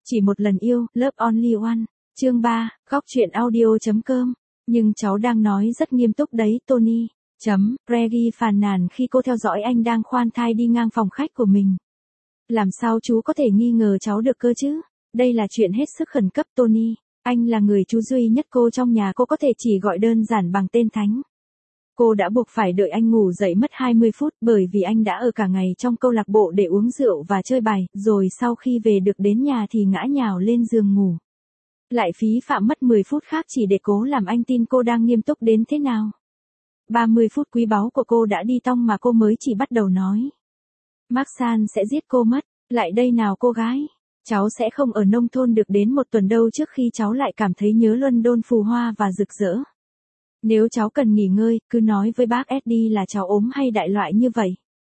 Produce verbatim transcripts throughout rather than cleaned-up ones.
Chỉ một lần yêu, Love Only One. Chương ba, góc truyện audio chấm com. Nhưng cháu đang nói rất nghiêm túc đấy, Tony. Chấm, Reggie phàn nàn khi cô theo dõi anh đang khoan thai đi ngang phòng khách của mình. Làm sao chú có thể nghi ngờ cháu được cơ chứ? Đây là chuyện hết sức khẩn cấp, Tony. Anh là người chú duy nhất cô trong nhà, cô có thể chỉ gọi đơn giản bằng tên Thánh. Cô đã buộc phải đợi anh ngủ dậy mất hai mươi phút bởi vì anh đã ở cả ngày trong câu lạc bộ để uống rượu và chơi bài, rồi sau khi về được đến nhà thì ngã nhào lên giường ngủ. Lại phí phạm mất mười phút khác chỉ để cố làm anh tin cô đang nghiêm túc đến thế nào. ba mươi phút quý báu của cô đã đi tong mà cô mới chỉ bắt đầu nói. Mark-san sẽ giết cô mất, lại đây nào cô gái. Cháu sẽ không ở nông thôn được đến một tuần đâu trước khi cháu lại cảm thấy nhớ London phù hoa và rực rỡ. Nếu cháu cần nghỉ ngơi, cứ nói với bác Eddie là cháu ốm hay đại loại như vậy.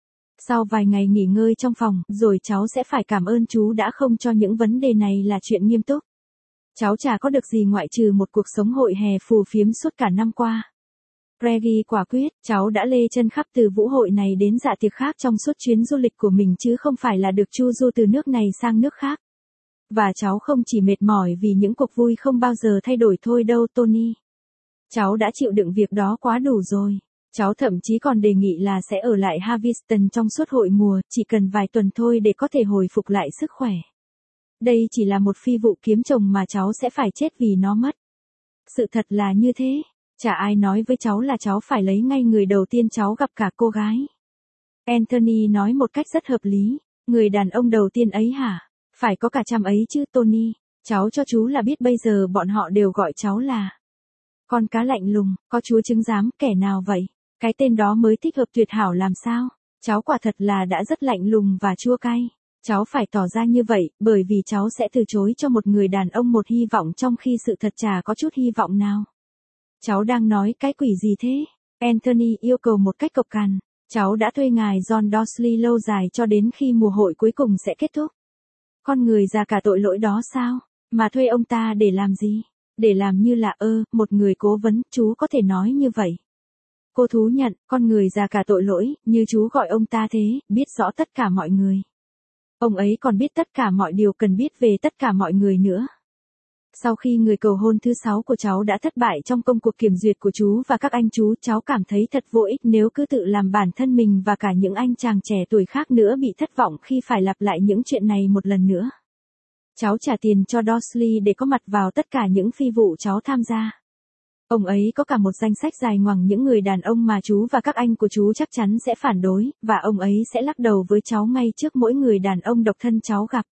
Sau vài ngày nghỉ ngơi trong phòng, rồi cháu sẽ phải cảm ơn chú đã không cho những vấn đề này là chuyện nghiêm túc. Cháu chả có được gì ngoại trừ một cuộc sống hội hè phù phiếm suốt cả năm qua. Reggie quả quyết, cháu đã lê chân khắp từ vũ hội này đến dạ tiệc khác trong suốt chuyến du lịch của mình chứ không phải là được chu du từ nước này sang nước khác. Và cháu không chỉ mệt mỏi vì những cuộc vui không bao giờ thay đổi thôi đâu, Tony. Cháu đã chịu đựng việc đó quá đủ rồi. Cháu thậm chí còn đề nghị là sẽ ở lại Harveston trong suốt hội mùa, chỉ cần vài tuần thôi để có thể hồi phục lại sức khỏe. Đây chỉ là một phi vụ kiếm chồng mà cháu sẽ phải chết vì nó mất. Sự thật là như thế. Chả ai nói với cháu là cháu phải lấy ngay người đầu tiên cháu gặp cả cô gái. Anthony nói một cách rất hợp lý. Người đàn ông đầu tiên ấy hả? Phải có cả trăm ấy chứ, Tony. Cháu cho chú là biết bây giờ bọn họ đều gọi cháu là con cá lạnh lùng, có chúa chứng giám, kẻ nào vậy? Cái tên đó mới thích hợp tuyệt hảo làm sao? Cháu quả thật là đã rất lạnh lùng và chua cay. Cháu phải tỏ ra như vậy, bởi vì cháu sẽ từ chối cho một người đàn ông một hy vọng trong khi sự thật chả có chút hy vọng nào. Cháu đang nói cái quỷ gì thế? Anthony yêu cầu một cách cộc cằn. Cháu đã thuê ngài John Dorsley lâu dài cho đến khi mùa hội cuối cùng sẽ kết thúc. Con người già cả tội lỗi đó sao? Mà thuê ông ta để làm gì? Để làm như là ơ, một người cố vấn, chú có thể nói như vậy. Cô thú nhận, con người già cả tội lỗi, như chú gọi ông ta thế, biết rõ tất cả mọi người. Ông ấy còn biết tất cả mọi điều cần biết về tất cả mọi người nữa. Sau khi người cầu hôn thứ sáu của cháu đã thất bại trong công cuộc kiểm duyệt của chú và các anh chú, cháu cảm thấy thật vô ích nếu cứ tự làm bản thân mình và cả những anh chàng trẻ tuổi khác nữa bị thất vọng khi phải lặp lại những chuyện này một lần nữa. Cháu trả tiền cho Dorsley để có mặt vào tất cả những phi vụ cháu tham gia. Ông ấy có cả một danh sách dài ngoằng những người đàn ông mà chú và các anh của chú chắc chắn sẽ phản đối, và ông ấy sẽ lắc đầu với cháu ngay trước mỗi người đàn ông độc thân cháu gặp.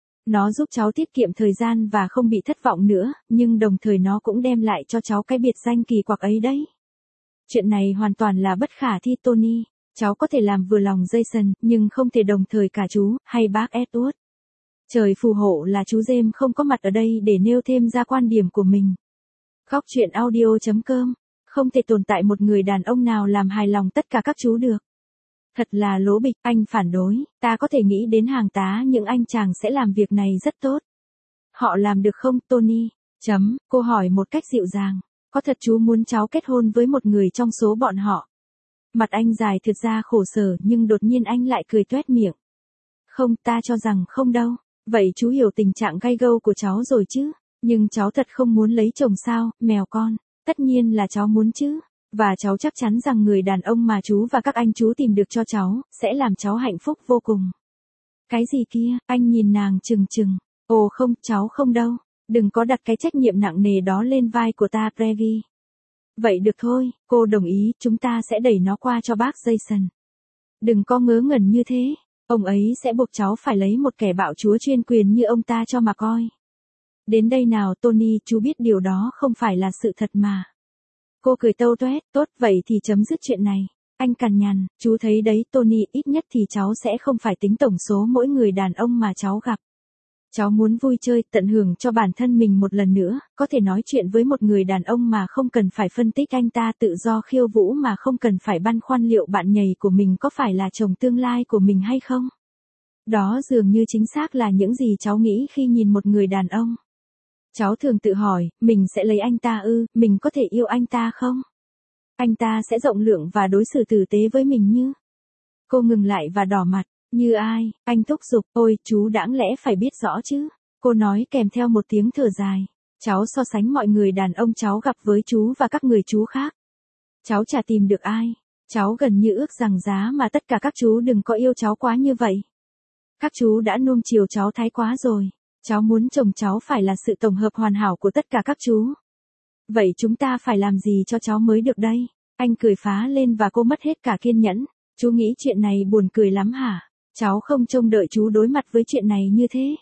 Nó giúp cháu tiết kiệm thời gian và không bị thất vọng nữa, nhưng đồng thời nó cũng đem lại cho cháu cái biệt danh kỳ quặc ấy đấy. Chuyện này hoàn toàn là bất khả thi, Tony. Cháu có thể làm vừa lòng Jason, nhưng không thể đồng thời cả chú, hay bác Edward. Trời phù hộ là chú James không có mặt ở đây để nêu thêm ra quan điểm của mình. Góc truyện audio chấm com. Không thể tồn tại một người đàn ông nào làm hài lòng tất cả các chú được. Thật là lố bịch, anh phản đối, ta có thể nghĩ đến hàng tá những anh chàng sẽ làm việc này rất tốt. Họ làm được không, Tony? Chấm, cô hỏi một cách dịu dàng. Có thật chú muốn cháu kết hôn với một người trong số bọn họ? Mặt anh dài thực ra khổ sở, nhưng đột nhiên anh lại cười toét miệng. Không, ta cho rằng không đâu. Vậy chú hiểu tình trạng gay gâu của cháu rồi chứ? Nhưng cháu thật không muốn lấy chồng sao, mèo con? Tất nhiên là cháu muốn chứ. Và cháu chắc chắn rằng người đàn ông mà chú và các anh chú tìm được cho cháu, sẽ làm cháu hạnh phúc vô cùng. Cái gì kia? Anh nhìn nàng chừng chừng. Ồ không, cháu không đâu. Đừng có đặt cái trách nhiệm nặng nề đó lên vai của ta, Reggie. Vậy được thôi, cô đồng ý, chúng ta sẽ đẩy nó qua cho bác Jason. Đừng có ngớ ngẩn như thế. Ông ấy sẽ buộc cháu phải lấy một kẻ bạo chúa chuyên quyền như ông ta cho mà coi. Đến đây nào, Tony, chú biết điều đó không phải là sự thật mà. Cô cười tâu toét, tốt, vậy thì chấm dứt chuyện này. Anh cằn nhằn, chú thấy đấy, Tony, ít nhất thì cháu sẽ không phải tính tổng số mỗi người đàn ông mà cháu gặp. Cháu muốn vui chơi, tận hưởng cho bản thân mình một lần nữa, có thể nói chuyện với một người đàn ông mà không cần phải phân tích anh ta tự do khiêu vũ mà không cần phải băn khoăn liệu bạn nhảy của mình có phải là chồng tương lai của mình hay không. Đó dường như chính xác là những gì cháu nghĩ khi nhìn một người đàn ông. Cháu thường tự hỏi, mình sẽ lấy anh ta ư, mình có thể yêu anh ta không? Anh ta sẽ rộng lượng và đối xử tử tế với mình như... Cô ngừng lại và đỏ mặt, như ai? Anh thúc giục, ôi, chú đáng lẽ phải biết rõ chứ. Cô nói kèm theo một tiếng thở dài. Cháu so sánh mọi người đàn ông cháu gặp với chú và các người chú khác. Cháu chả tìm được ai. Cháu gần như ước rằng giá mà tất cả các chú đừng có yêu cháu quá như vậy. Các chú đã nuông chiều cháu thái quá rồi. Cháu muốn chồng cháu phải là sự tổng hợp hoàn hảo của tất cả các chú. Vậy chúng ta phải làm gì cho cháu mới được đây? Anh cười phá lên và cô mất hết cả kiên nhẫn. Chú nghĩ chuyện này buồn cười lắm hả? Cháu không trông đợi chú đối mặt với chuyện này như thế.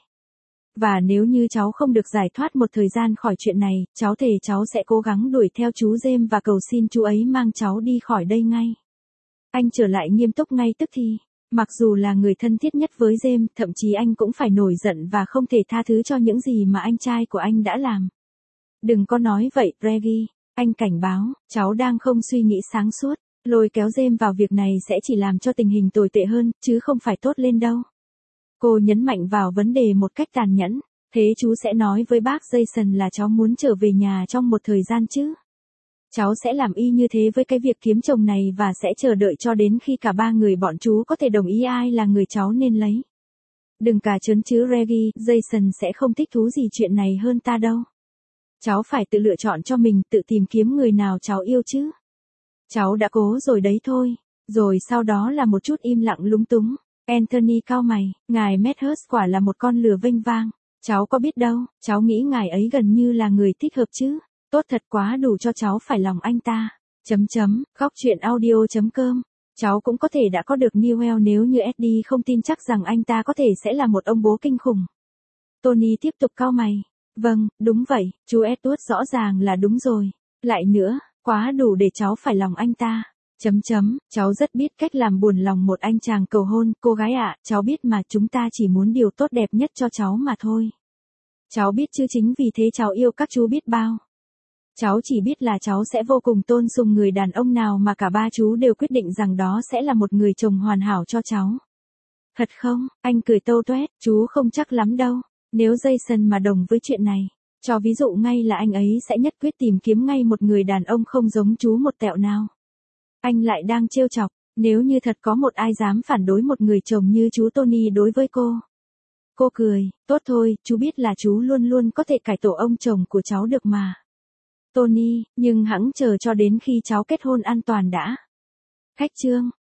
Và nếu như cháu không được giải thoát một thời gian khỏi chuyện này, cháu thề cháu sẽ cố gắng đuổi theo chú James và cầu xin chú ấy mang cháu đi khỏi đây ngay. Anh trở lại nghiêm túc ngay tức thì. Mặc dù là người thân thiết nhất với James, thậm chí anh cũng phải nổi giận và không thể tha thứ cho những gì mà anh trai của anh đã làm. Đừng có nói vậy, Reggie. Anh cảnh báo, cháu đang không suy nghĩ sáng suốt. Lôi kéo James vào việc này sẽ chỉ làm cho tình hình tồi tệ hơn, chứ không phải tốt lên đâu. Cô nhấn mạnh vào vấn đề một cách tàn nhẫn. Thế chú sẽ nói với bác Jason là cháu muốn trở về nhà trong một thời gian chứ? Cháu sẽ làm y như thế với cái việc kiếm chồng này và sẽ chờ đợi cho đến khi cả ba người bọn chú có thể đồng ý ai là người cháu nên lấy. Đừng cả chớn chứ Reggie, Jason sẽ không thích thú gì chuyện này hơn ta đâu. Cháu phải tự lựa chọn cho mình, tự tìm kiếm người nào cháu yêu chứ. Cháu đã cố rồi đấy thôi. Rồi sau đó là một chút im lặng lúng túng. Anthony cau mày, ngài Medhurst quả là một con lừa vênh vang. Cháu có biết đâu, cháu nghĩ ngài ấy gần như là người thích hợp chứ. Tốt thật quá đủ cho cháu phải lòng anh ta. Chấm chấm, góc chuyện audio chấm com. Cháu cũng có thể đã có được Newell nếu như Eddie không tin chắc rằng anh ta có thể sẽ là một ông bố kinh khủng. Tony tiếp tục cau mày. Vâng, đúng vậy, chú Edward rõ ràng là đúng rồi. Lại nữa, quá đủ để cháu phải lòng anh ta. Chấm chấm, cháu rất biết cách làm buồn lòng một anh chàng cầu hôn, cô gái ạ, cháu biết mà chúng ta chỉ muốn điều tốt đẹp nhất cho cháu mà thôi. Cháu biết chứ chính vì thế cháu yêu các chú biết bao. Cháu chỉ biết là cháu sẽ vô cùng tôn sùng người đàn ông nào mà cả ba chú đều quyết định rằng đó sẽ là một người chồng hoàn hảo cho cháu. Thật không? Anh cười tâu tuét, chú không chắc lắm đâu. Nếu Jason mà đồng với chuyện này, cho ví dụ ngay là anh ấy sẽ nhất quyết tìm kiếm ngay một người đàn ông không giống chú một tẹo nào. Anh lại đang trêu chọc, nếu như thật có một ai dám phản đối một người chồng như chú Tony đối với cô. Cô cười, tốt thôi, chú biết là chú luôn luôn có thể cải tổ ông chồng của cháu được mà. Tony, nhưng hẵng chờ cho đến khi cháu kết hôn an toàn đã. Khách chương.